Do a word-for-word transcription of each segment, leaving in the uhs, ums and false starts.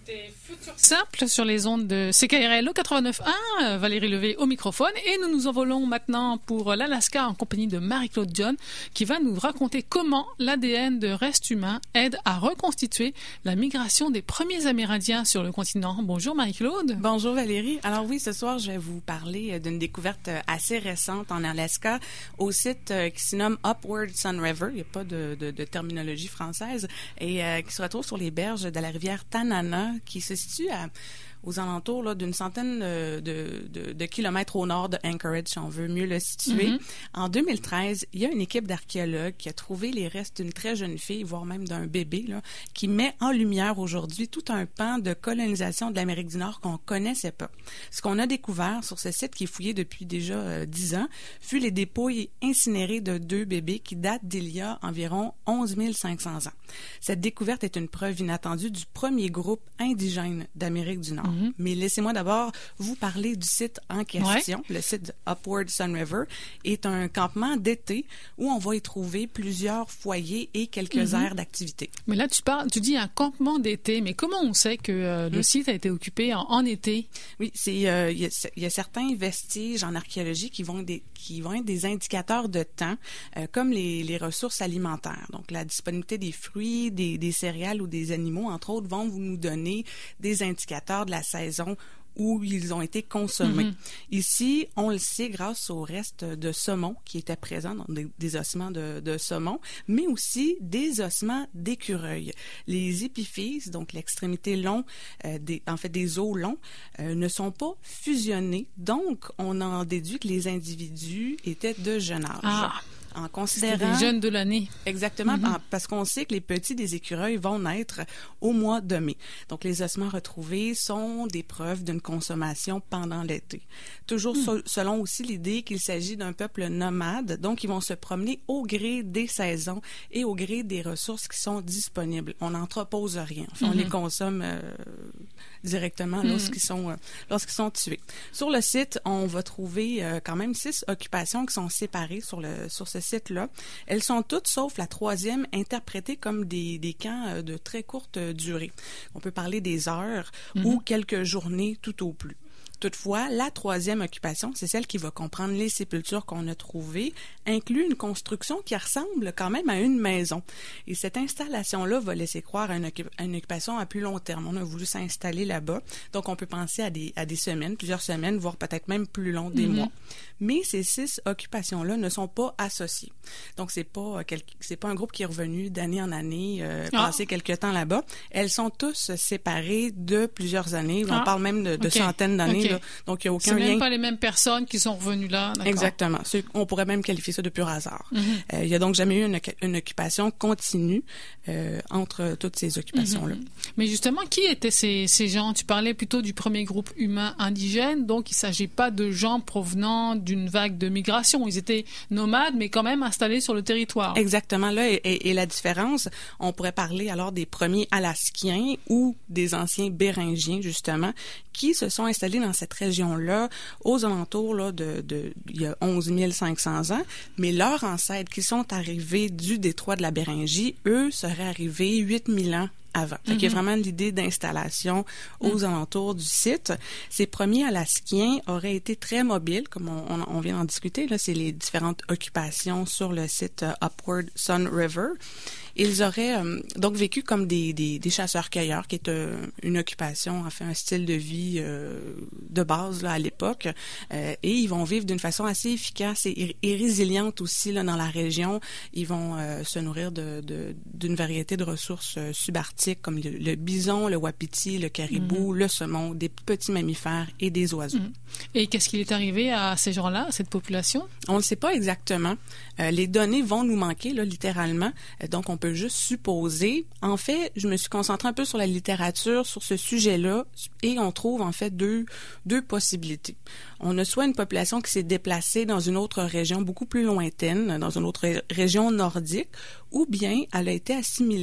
écoutez Futur Simple sur les ondes de C K R L O quatre-vingt-neuf point un. Valérie Levé au microphone. Et nous nous envolons maintenant pour l'Alaska en compagnie de Marie-Claude John qui va nous raconter comment l'A D N de restes humains aide à reconstituer la migration des premiers Amérindiens sur le continent. Bonjour Marie-Claude. Bonjour Valérie. Alors oui, ce soir, je vais vous parler d'une découverte assez récente en Alaska au site qui se nomme Upward Sun River. Il n'y a pas de, de, de terminologie française. Et euh, qui se retrouve sur les berges de la rivière Tanana, qui se situe à, aux alentours là, d'une centaine de, de, de, de kilomètres au nord de Anchorage, si on veut mieux le situer. Mm-hmm. En deux mille treize, il y a une équipe d'archéologues qui a trouvé les restes d'une très jeune fille, voire même d'un bébé, là, qui met en lumière aujourd'hui tout un pan de colonisation de l'Amérique du Nord qu'on connaissait pas. Ce qu'on a découvert sur ce site qui est fouillé depuis déjà dix euh, ans fut les dépouilles incinérées de deux bébés qui datent d'il y a environ onze mille cinq cents ans. Cette découverte est une preuve inattendue du premier groupe indigène d'Amérique du Nord. Mm-hmm. Mais laissez-moi d'abord vous parler du site en question. Ouais. Le site de Upward Sun River est un campement d'été où on va y trouver plusieurs foyers et quelques mm-hmm. aires d'activité. Mais là, tu parles, tu dis un campement d'été, mais comment on sait que euh, le mm. site a été occupé en, en été? Oui, c'est il euh, y, y a certains vestiges en archéologie qui vont des, qui vont être des indicateurs de temps, euh, comme les, les ressources alimentaires. Donc, la disponibilité des fruits, des, des céréales ou des animaux, entre autres, vont vous nous donner des indicateurs de la saison où ils ont été consommés. Mm-hmm. Ici, on le sait grâce au reste de saumon qui étaient présents dans des, des ossements de, de saumon, mais aussi des ossements d'écureuil. Les épiphyses, donc l'extrémité long, euh, des, en fait des os longs, euh, ne sont pas fusionnés, donc on en déduit que les individus étaient de jeune âge. Ah. En considérant... les jeunes de l'année. Exactement, mm-hmm. en, parce qu'on sait que les petits des écureuils vont naître au mois de mai. Donc, les ossements retrouvés sont des preuves d'une consommation pendant l'été. Toujours mm. so, selon aussi l'idée qu'il s'agit d'un peuple nomade, donc ils vont se promener au gré des saisons et au gré des ressources qui sont disponibles. On n'entrepose rien. Enfin, mm-hmm. on les consomme euh, directement mm. lorsqu'ils sont, euh, lorsqu'ils sont tués. Sur le site, on va trouver euh, quand même six occupations qui sont séparées sur, le, sur ce site-là. Elles sont toutes, sauf la troisième, interprétées comme des, des camps de très courte durée. On peut parler des heures mm-hmm. ou quelques journées tout au plus. Toutefois, la troisième occupation, c'est celle qui va comprendre les sépultures qu'on a trouvées, inclut une construction qui ressemble quand même à une maison. Et cette installation-là va laisser croire à une, occup- à une occupation à plus long terme. On a voulu s'installer là-bas, donc on peut penser à des, à des semaines, plusieurs semaines, voire peut-être même plus long, des mm-hmm. mois. Mais ces six occupations-là ne sont pas associées. Donc, c'est pas, quel, c'est pas un groupe qui est revenu d'année en année, euh, ah. passer quelques temps là-bas. Elles sont tous séparées de plusieurs années. On ah. parle même de, de okay. centaines d'années. Okay. Là. Donc, il n'y a aucun c'est lien. C'est même pas les mêmes personnes qui sont revenues là. D'accord. Exactement. C'est, on pourrait même qualifier ça de pur hasard. Mm-hmm. Euh, il n'y a donc jamais eu une, une occupation continue euh, entre toutes ces occupations-là. Mm-hmm. Mais justement, qui étaient ces, ces gens? Tu parlais plutôt du premier groupe humain indigène, donc il ne s'agit pas de gens provenant d'une vague de migration. Ils étaient nomades, mais quand même installés sur le territoire. Exactement. Là est, est, est la différence. On pourrait parler alors des premiers Alaskiens ou des anciens Béringiens, justement, qui se sont installés dans cette région-là aux alentours là, de, de il y a onze mille cinq cents ans. Mais leurs ancêtres qui sont arrivés du détroit de la Béringie, eux, seraient arrivés huit mille ans avant. Fait mm-hmm. qu'il y a vraiment l'idée d'installation aux mm. alentours du site. Ces premiers Alaskiens auraient été très mobiles, comme on, on, on vient d'en discuter. Là, c'est les différentes occupations sur le site uh, Upward Sun River. Ils auraient euh, donc vécu comme des, des, des chasseurs-cueilleurs, qui est euh, une occupation, en fait, un style de vie euh, de base là, à l'époque. Euh, et ils vont vivre d'une façon assez efficace et, et résiliente aussi là, dans la région. Ils vont euh, se nourrir de, de, d'une variété de ressources euh, subarctiques, comme le, le bison, le wapiti, le caribou, mm-hmm. le saumon, des petits mammifères et des oiseaux. Mm-hmm. Et qu'est-ce qui est arrivé à ces gens-là, à cette population? On ne le sait pas exactement. Euh, les données vont nous manquer, là, littéralement. Euh, donc, on peut juste supposer. En fait, je me suis concentrée un peu sur la littérature, sur ce sujet-là, et on trouve, en fait, deux, deux possibilités. On a soit une population qui s'est déplacée dans une autre région beaucoup plus lointaine, dans une autre région nordique, ou bien elle a été assimilée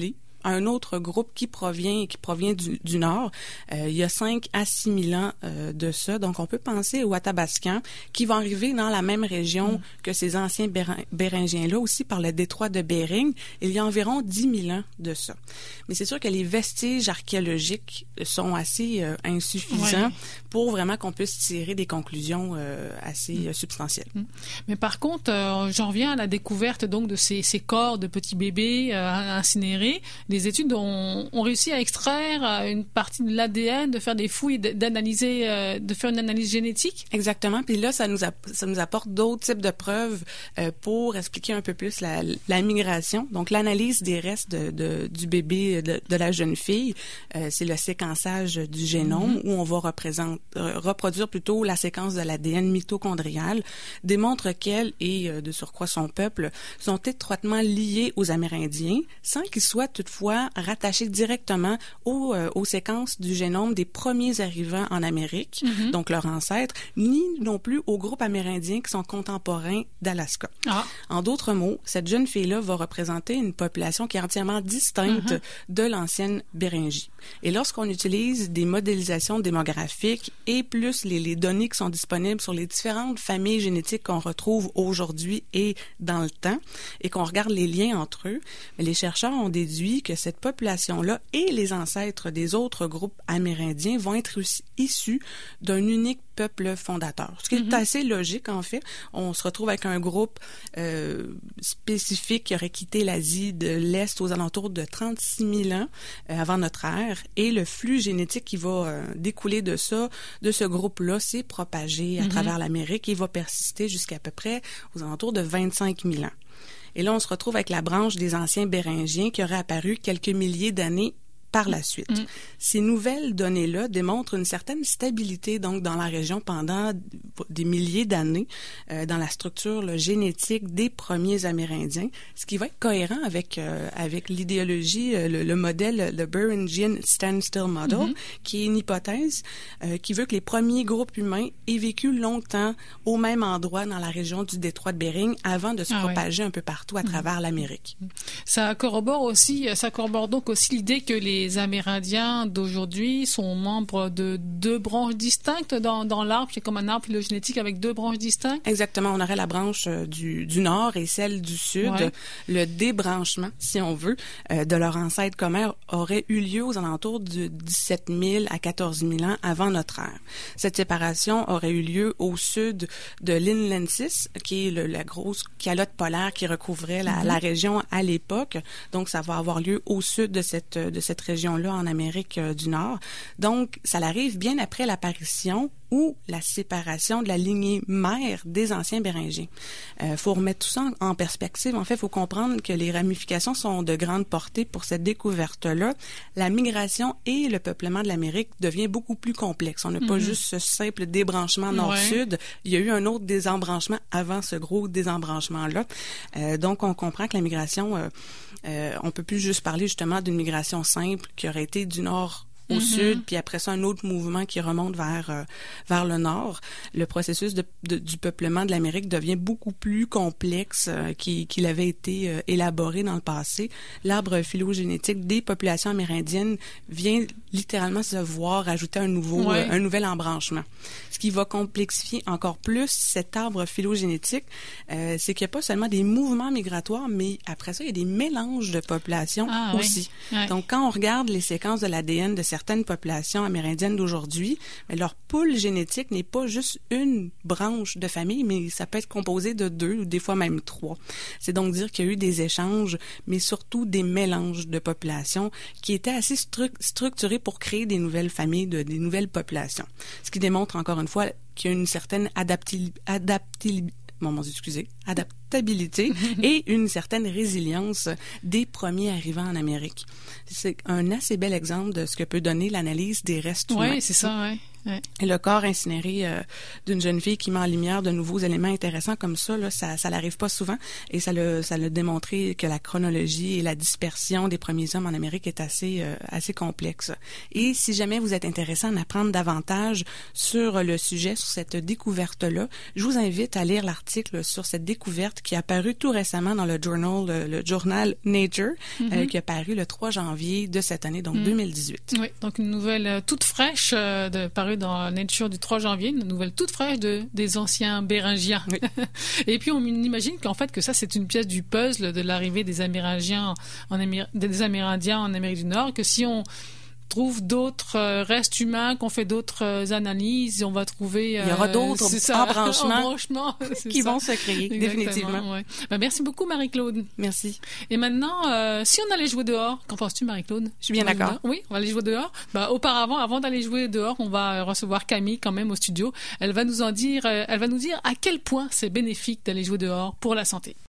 un autre groupe qui provient qui provient du, du nord. Euh, il y a cinq à six mille ans euh, de ça. Donc, on peut penser aux Athabascans qui vont arriver dans la même région mm. que ces anciens Bérin- Béringiens-là, aussi par le détroit de Bering. Il y a environ dix mille ans de ça. Mais c'est sûr que les vestiges archéologiques sont assez euh, insuffisants oui. pour vraiment qu'on puisse tirer des conclusions euh, assez mm. euh, substantielles. Mm. Mais par contre, euh, j'en reviens à la découverte donc de ces, ces corps de petits bébés euh, incinérés. Les études ont, ont réussi à extraire une partie de l'A D N, de faire des fouilles, d'analyser, euh, de faire une analyse génétique. Exactement. Puis là, ça nous, a, ça nous apporte d'autres types de preuves euh, pour expliquer un peu plus la, la migration. Donc, l'analyse des restes de, de, du bébé, de, de la jeune fille, euh, c'est le séquençage du génome mm-hmm. où on va représenter, euh, reproduire plutôt la séquence de l'A D N mitochondrial, démontre qu'elle et euh, de surcroît son peuple sont étroitement liés aux Amérindiens, sans qu'ils soient toutefois rattachés directement aux, euh, aux séquences du génome des premiers arrivants en Amérique, mm-hmm. donc leurs ancêtres, ni non plus aux groupes amérindiens qui sont contemporains d'Alaska. Ah. En d'autres mots, cette jeune fille-là va représenter une population qui est entièrement distincte mm-hmm. de l'ancienne Béringie. Et lorsqu'on utilise des modélisations démographiques et plus les, les données qui sont disponibles sur les différentes familles génétiques qu'on retrouve aujourd'hui et dans le temps, et qu'on regarde les liens entre eux, les chercheurs ont déduit que cette population-là et les ancêtres des autres groupes amérindiens vont être issus d'un unique peuple fondateur. Ce qui mm-hmm. est assez logique, en fait. On se retrouve avec un groupe euh, spécifique qui aurait quitté l'Asie de l'Est aux alentours de trente-six mille ans euh, avant notre ère, et le flux génétique qui va euh, découler de ça, de ce groupe-là, s'est propagé à mm-hmm. travers l'Amérique et va persister jusqu'à peu près aux alentours de vingt-cinq mille ans. Et là, on se retrouve avec la branche des anciens Béringiens qui aurait apparu quelques milliers d'années par la suite. Mm. Ces nouvelles données-là démontrent une certaine stabilité donc dans la région pendant des milliers d'années euh, dans la structure là, génétique des premiers Amérindiens, ce qui va être cohérent avec euh, avec l'idéologie, euh, le, le modèle, le Beringian Standstill Model, mm-hmm. qui est une hypothèse euh, qui veut que les premiers groupes humains aient vécu longtemps au même endroit dans la région du détroit de Bering avant de se ah, propager ouais. un peu partout à travers mm-hmm. l'Amérique. Ça corrobore aussi, ça corrobore donc aussi l'idée que les Les Amérindiens d'aujourd'hui sont membres de deux branches distinctes dans, dans l'arbre. C'est comme un arbre phylogénétique avec deux branches distinctes. Exactement. On aurait la branche du, du nord et celle du sud. Ouais. Le débranchement, si on veut, euh, de leur ancêtre commun aurait eu lieu aux alentours de dix-sept mille à quatorze mille ans avant notre ère. Cette séparation aurait eu lieu au sud de l'Inlensis, qui est le, la grosse calotte polaire qui recouvrait la, mm-hmm. la région à l'époque. Donc, ça va avoir lieu au sud de cette, de cette région région-là en Amérique euh, du Nord. Donc, ça arrive bien après l'apparition ou la séparation de la lignée mère des anciens Béringiens. Il euh, faut remettre tout ça en, en perspective. En fait, il faut comprendre que les ramifications sont de grande portée pour cette découverte-là. La migration et le peuplement de l'Amérique devient beaucoup plus complexe. On n'a mm-hmm. pas juste ce simple débranchement nord-sud. Ouais. Il y a eu un autre désembranchement avant ce gros désembranchement-là. Euh, donc, on comprend que la migration, euh, euh, on peut plus juste parler justement d'une migration simple qui aurait été du nord au mm-hmm. sud, puis après ça, un autre mouvement qui remonte vers euh, vers le nord. Le processus de, de, du peuplement de l'Amérique devient beaucoup plus complexe euh, qu'il, qu'il avait été euh, élaboré dans le passé. L'arbre phylogénétique des populations amérindiennes vient littéralement se voir ajouter un nouveau ouais. euh, un nouvel embranchement. Ce qui va complexifier encore plus cet arbre phylogénétique, euh, c'est qu'il n'y a pas seulement des mouvements migratoires, mais après ça, il y a des mélanges de populations ah, aussi. Oui. Ouais. Donc, quand on regarde les séquences de l'A D N de certaines populations amérindiennes d'aujourd'hui, leur pool génétique n'est pas juste une branche de famille, mais ça peut être composé de deux ou des fois même trois. C'est donc dire qu'il y a eu des échanges, mais surtout des mélanges de populations qui étaient assez stru- structurés pour créer des nouvelles familles, de, des nouvelles populations. Ce qui démontre encore une fois qu'il y a une certaine adaptabilité, adapti- bon, mon Dieu, excusez, adaptabilité et une certaine résilience des premiers arrivants en Amérique. C'est un assez bel exemple de ce que peut donner l'analyse des restes humains. Oui, c'est ça, oui. Ouais. Et le corps incinéré euh, d'une jeune fille qui met en lumière de nouveaux éléments intéressants comme ça, là, ça, ça n'arrive pas souvent. Et ça l'a, ça l'a démontré que la chronologie et la dispersion des premiers hommes en Amérique est assez, euh, assez complexe. Et si jamais vous êtes intéressé à en apprendre davantage sur le sujet, sur cette découverte-là, je vous invite à lire l'article sur cette découverte qui a paru tout récemment dans le journal, le, le journal Nature, mm-hmm. euh, qui a paru le trois janvier de cette année, donc mm. deux mille dix-huit. Oui, donc une nouvelle euh, toute fraîche euh, de, parue dans Nature du trois janvier, une nouvelle toute fraîche de, des anciens Béringiens. Oui. Et puis on imagine qu'en fait que ça c'est une pièce du puzzle de l'arrivée des Amérindiens en Améri- des Amérindiens en Amérique du Nord, que si on trouve d'autres euh, restes humains, qu'on fait d'autres euh, analyses, on va trouver... Euh, il y aura d'autres ça, embranchements, embranchements qui ça. vont se créer, exactement, définitivement. Ouais. Ben, merci beaucoup, Marie-Claude. Merci. Et maintenant, euh, si on allait jouer dehors, qu'en penses-tu, Marie-Claude? Je suis bien d'accord. Oui, on va aller jouer dehors. Ben, auparavant, avant d'aller jouer dehors, on va recevoir Camille quand même au studio. Elle va nous en dire, euh, elle va nous dire à quel point c'est bénéfique d'aller jouer dehors pour la santé.